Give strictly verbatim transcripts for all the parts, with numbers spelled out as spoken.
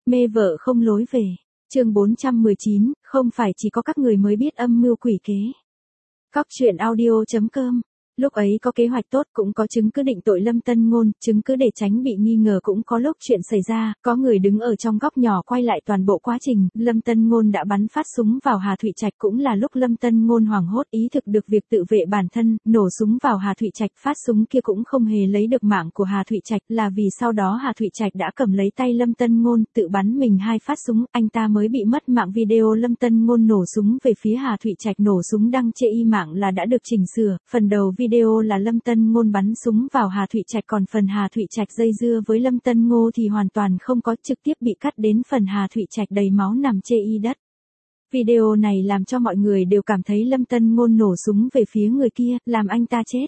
Mê vợ không lối về. Chương bốn trăm mười chín, không phải chỉ có các người mới biết âm mưu quỷ kế. Cóc truyện audio chấm com. Lúc ấy có kế hoạch tốt, cũng có chứng cứ định tội Lâm Tân Ngôn, chứng cứ để tránh bị nghi ngờ, cũng có lúc chuyện xảy ra, có người đứng ở trong góc nhỏ quay lại toàn bộ quá trình. Lâm Tân Ngôn đã bắn phát súng vào Hà Thụy Trạch, cũng là lúc Lâm Tân Ngôn hoảng hốt ý thực được việc tự vệ bản thân, nổ súng vào Hà Thụy Trạch. Phát súng kia cũng không hề lấy được mạng của Hà Thụy Trạch, là vì sau đó Hà Thụy Trạch đã cầm lấy tay Lâm Tân Ngôn, tự bắn mình hai phát súng, anh ta mới bị mất mạng. Video Lâm Tân Ngôn nổ súng về phía Hà Thụy Trạch nổ súng đăng trên y mạng là đã được chỉnh sửa. Phần đầu video là Lâm Tân Ngôn bắn súng vào Hà Thụy Trạch, còn phần Hà Thụy Trạch dây dưa với Lâm Tân Ngôn thì hoàn toàn không có, trực tiếp bị cắt đến phần Hà Thụy Trạch đầy máu nằm chê y đất. Video này làm cho mọi người đều cảm thấy Lâm Tân Ngôn nổ súng về phía người kia, làm anh ta chết.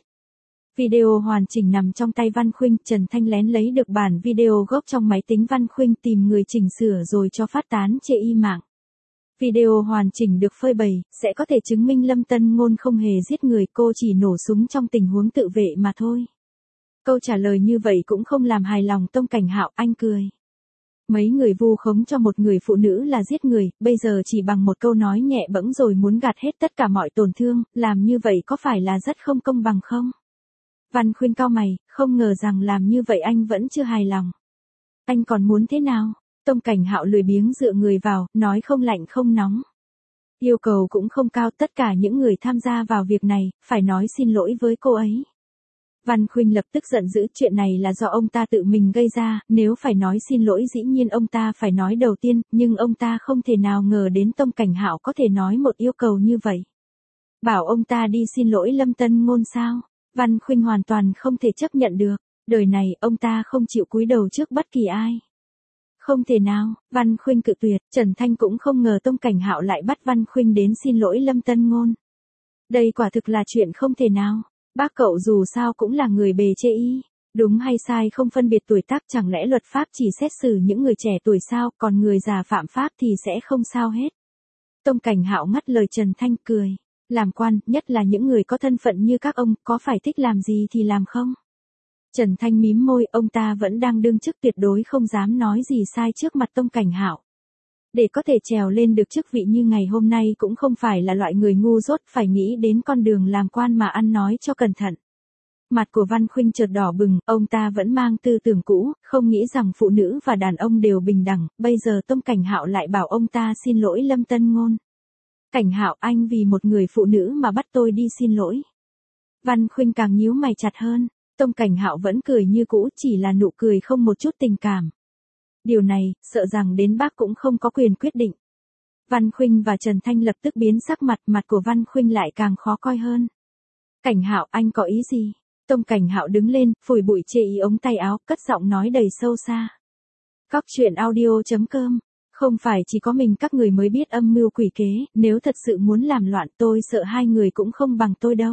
Video hoàn chỉnh nằm trong tay Văn Khuynh, Trần Thanh lén lấy được bản video gốc trong máy tính Văn Khuynh, tìm người chỉnh sửa rồi cho phát tán trên y mạng. Video hoàn chỉnh được phơi bày, sẽ có thể chứng minh Lâm Tân Ngôn không hề giết người, cô chỉ nổ súng trong tình huống tự vệ mà thôi. Câu trả lời như vậy cũng không làm hài lòng Tông Cảnh Hạo, anh cười. Mấy người vu khống cho một người phụ nữ là giết người, bây giờ chỉ bằng một câu nói nhẹ bẫng rồi muốn gạt hết tất cả mọi tổn thương, làm như vậy có phải là rất không công bằng không? Văn Khuynh cau mày, không ngờ rằng làm như vậy anh vẫn chưa hài lòng. Anh còn muốn thế nào? Tông Cảnh Hạo lười biếng dựa người vào, nói không lạnh không nóng. Yêu cầu cũng không cao, tất cả những người tham gia vào việc này, phải nói xin lỗi với cô ấy. Văn Khuynh lập tức giận dữ, chuyện này là do ông ta tự mình gây ra, nếu phải nói xin lỗi dĩ nhiên ông ta phải nói đầu tiên, nhưng ông ta không thể nào ngờ đến Tông Cảnh Hạo có thể nói một yêu cầu như vậy. Bảo ông ta đi xin lỗi Lâm Tân Ngôn sao? Văn Khuynh hoàn toàn không thể chấp nhận được, đời này ông ta không chịu cúi đầu trước bất kỳ ai. Không thể nào, Văn Khuynh cự tuyệt, Trần Thanh cũng không ngờ Tông Cảnh Hạo lại bắt Văn Khuynh đến xin lỗi Lâm Tân Ngôn. Đây quả thực là chuyện không thể nào, bác cậu dù sao cũng là người bề chê y, đúng hay sai không phân biệt tuổi tác, chẳng lẽ luật pháp chỉ xét xử những người trẻ tuổi sao, còn người già phạm pháp thì sẽ không sao hết. Tông Cảnh Hạo ngắt lời Trần Thanh cười, làm quan, nhất là những người có thân phận như các ông, có phải thích làm gì thì làm không? Trần Thanh mím môi, ông ta vẫn đang đương chức, tuyệt đối không dám nói gì sai trước mặt Tông Cảnh Hạo. Để có thể trèo lên được chức vị như ngày hôm nay cũng không phải là loại người ngu dốt, phải nghĩ đến con đường làm quan mà ăn nói cho cẩn thận. Mặt của Văn Khuynh chợt đỏ bừng, ông ta vẫn mang tư tưởng cũ, không nghĩ rằng phụ nữ và đàn ông đều bình đẳng, bây giờ Tông Cảnh Hạo lại bảo ông ta xin lỗi Lâm Tân Ngôn. Cảnh Hạo, anh vì một người phụ nữ mà bắt tôi đi xin lỗi. Văn Khuynh càng nhíu mày chặt hơn. Tông Cảnh Hạo vẫn cười như cũ, chỉ là nụ cười không một chút tình cảm. Điều này, sợ rằng đến bác cũng không có quyền quyết định. Văn Khuynh và Trần Thanh lập tức biến sắc mặt, mặt của Văn Khuynh lại càng khó coi hơn. Cảnh Hạo, anh có ý gì? Tông Cảnh Hạo đứng lên, phủi bụi chê ý ống tay áo, cất giọng nói đầy sâu xa. Cóc truyện audio chấm com. Không phải chỉ có mình các người mới biết âm mưu quỷ kế, nếu thật sự muốn làm loạn tôi sợ hai người cũng không bằng tôi đâu.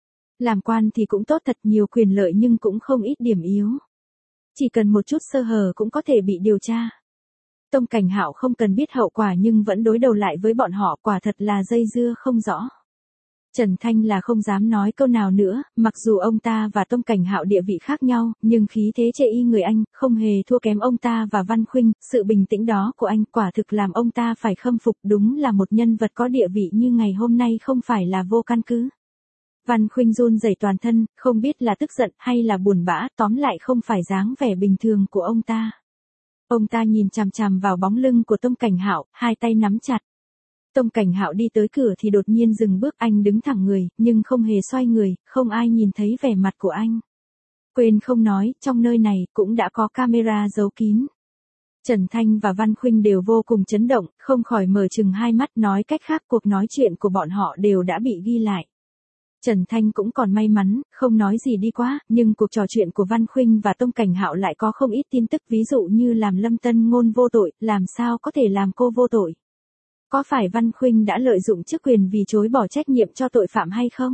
Làm quan thì cũng tốt, thật nhiều quyền lợi nhưng cũng không ít điểm yếu. Chỉ cần một chút sơ hở cũng có thể bị điều tra. Tông Cảnh Hạo không cần biết hậu quả nhưng vẫn đối đầu lại với bọn họ, quả thật là dây dưa không rõ. Trần Thanh là không dám nói câu nào nữa, mặc dù ông ta và Tông Cảnh Hạo địa vị khác nhau, nhưng khí thế chê y người anh, không hề thua kém ông ta và Văn Khuynh, sự bình tĩnh đó của anh quả thực làm ông ta phải khâm phục, đúng là một nhân vật có địa vị như ngày hôm nay không phải là vô căn cứ. Văn Khuynh run rẩy toàn thân, không biết là tức giận hay là buồn bã, tóm lại không phải dáng vẻ bình thường của ông ta. Ông ta nhìn chằm chằm vào bóng lưng của Tông Cảnh Hạo, hai tay nắm chặt. Tông Cảnh Hạo đi tới cửa thì đột nhiên dừng bước, anh đứng thẳng người, nhưng không hề xoay người, không ai nhìn thấy vẻ mặt của anh. Quên không nói, trong nơi này cũng đã có camera giấu kín. Trần Thanh và Văn Khuynh đều vô cùng chấn động, không khỏi mở trừng hai mắt, nói cách khác cuộc nói chuyện của bọn họ đều đã bị ghi lại. Trần Thanh cũng còn may mắn, không nói gì đi quá, nhưng cuộc trò chuyện của Văn Khuynh và Tông Cảnh Hạo lại có không ít tin tức, ví dụ như làm Lâm Tân Ngôn vô tội, làm sao có thể làm cô vô tội. Có phải Văn Khuynh đã lợi dụng chức quyền vì chối bỏ trách nhiệm cho tội phạm hay không?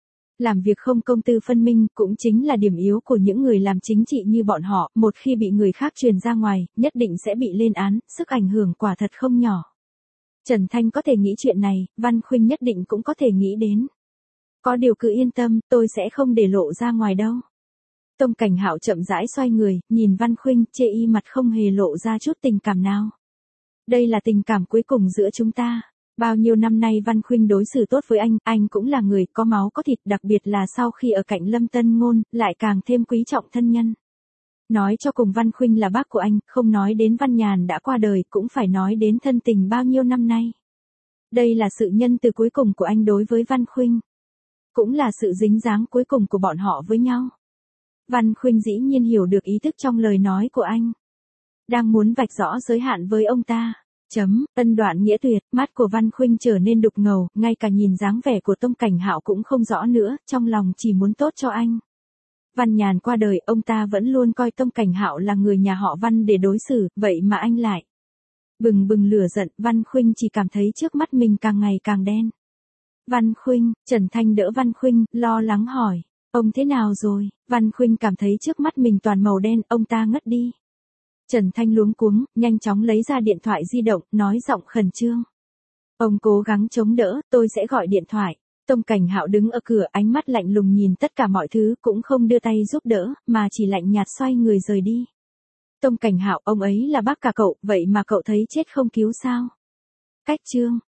Làm việc không công tư phân minh cũng chính là điểm yếu của những người làm chính trị như bọn họ, một khi bị người khác truyền ra ngoài, nhất định sẽ bị lên án, sức ảnh hưởng quả thật không nhỏ. Trần Thanh có thể nghĩ chuyện này, Văn Khuynh nhất định cũng có thể nghĩ đến. Có điều cứ yên tâm, tôi sẽ không để lộ ra ngoài đâu. Tông Cảnh Hạo chậm rãi xoay người, nhìn Văn Khuynh, chê y mặt không hề lộ ra chút tình cảm nào. Đây là tình cảm cuối cùng giữa chúng ta. Bao nhiêu năm nay Văn Khuynh đối xử tốt với anh, anh cũng là người có máu có thịt, đặc biệt là sau khi ở cạnh Lâm Tân Ngôn, lại càng thêm quý trọng thân nhân. Nói cho cùng Văn Khuynh là bác của anh, không nói đến Văn Nhàn đã qua đời, cũng phải nói đến thân tình bao nhiêu năm nay. Đây là sự nhân từ cuối cùng của anh đối với Văn Khuynh. Cũng là sự dính dáng cuối cùng của bọn họ với nhau. Văn Khuynh dĩ nhiên hiểu được ý thức trong lời nói của anh. Đang muốn vạch rõ giới hạn với ông ta. Chấm, ân đoạn nghĩa tuyệt, mắt của Văn Khuynh trở nên đục ngầu, ngay cả nhìn dáng vẻ của Tông Cảnh Hạo cũng không rõ nữa, trong lòng chỉ muốn tốt cho anh. Văn Nhàn qua đời, ông ta vẫn luôn coi Tông Cảnh Hạo là người nhà họ Văn để đối xử, vậy mà anh lại bừng bừng lửa giận. Văn Khuynh chỉ cảm thấy trước mắt mình càng ngày càng đen. Văn Khuynh, Trần Thanh đỡ Văn Khuynh, lo lắng hỏi, ông thế nào rồi? Văn Khuynh cảm thấy trước mắt mình toàn màu đen, ông ta ngất đi. Trần Thanh luống cuống, nhanh chóng lấy ra điện thoại di động, nói giọng khẩn trương. Ông cố gắng chống đỡ, tôi sẽ gọi điện thoại. Tông Cảnh Hạo đứng ở cửa, ánh mắt lạnh lùng nhìn tất cả mọi thứ, cũng không đưa tay giúp đỡ, mà chỉ lạnh nhạt xoay người rời đi. Tông Cảnh Hạo, ông ấy là bác cả cậu, vậy mà cậu thấy chết không cứu sao? Cách chương